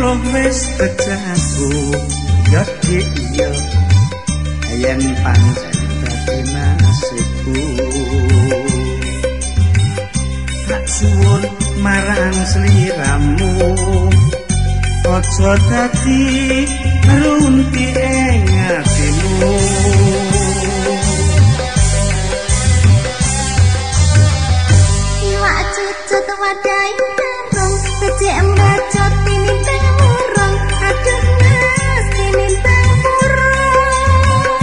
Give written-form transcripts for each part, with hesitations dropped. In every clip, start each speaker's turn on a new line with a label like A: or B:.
A: 10 wis bejaku ya dik ya yen pancen dadi nasibku tak suwun marang sliramu aja dadi runti ing atimu
B: iwak cucut wadai tarung becik mbacot tinimbang murung aduh mas tinimbang murung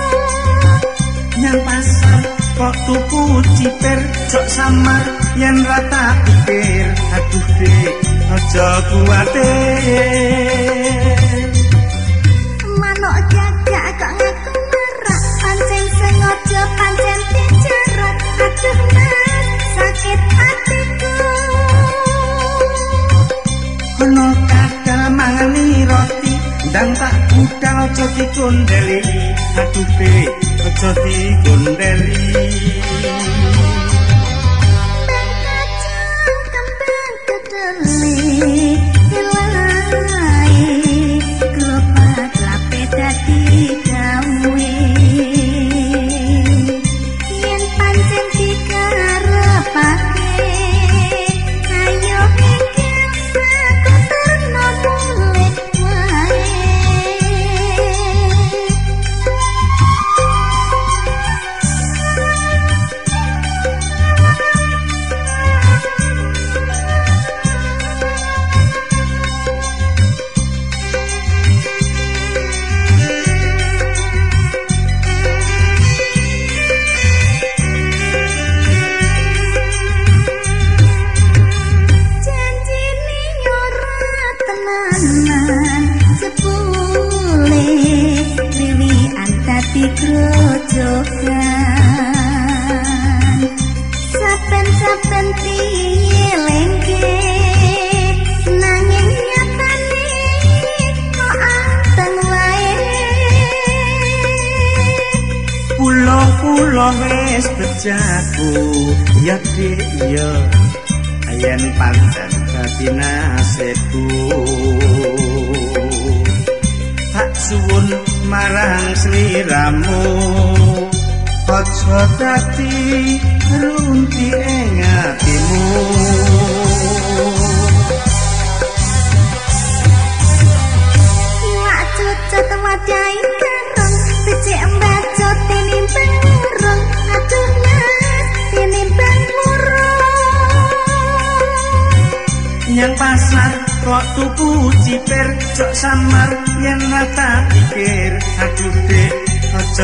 A: nyang pasar kok tuku ciper jok samar yen rata pikir aduh dek aja kuwatir
B: manuk gagak kok ngaku marah pancen sengaja pancen dijarak aduh mas sakit hatiku
A: ono kadal mangani roti ndang tak budal aja dikondeli aduh dek aja dikondeli
B: bang kacang kembang kedeli kelai kelopak lape dadi gawe yen pancen dikarepake ayo mikir aku terno mulih wae grojokan saben-saben piye lengke nanging nyatane kok anteng wae
A: pulo-pulo wis bejaku ya dik ya yen pancen dadi nasibku tak suwun marang sliramu aja dadi runti ing atimu
B: iwak cucut wadai karung becik mbacot tinimbang murung aduh mas tinimbang murung
A: nyang pasar kok tuku ciper jok samar yen rata pikir aduh dek aja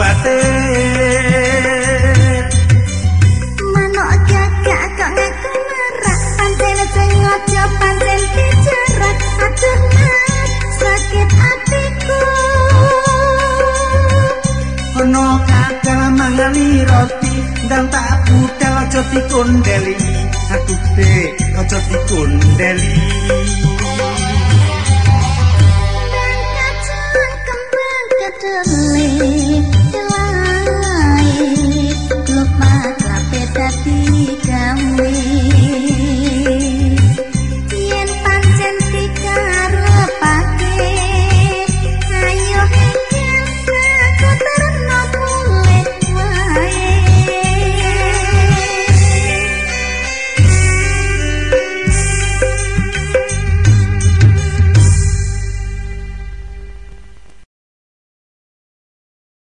A: kuwatir
B: manuk gagak kok ngaku marah pancen sengaja pancen dijarak aduh mas sakit hatiku
A: ono kadal mangani roti ndang tak budal aja dikondeli aduh dek aja dikondeli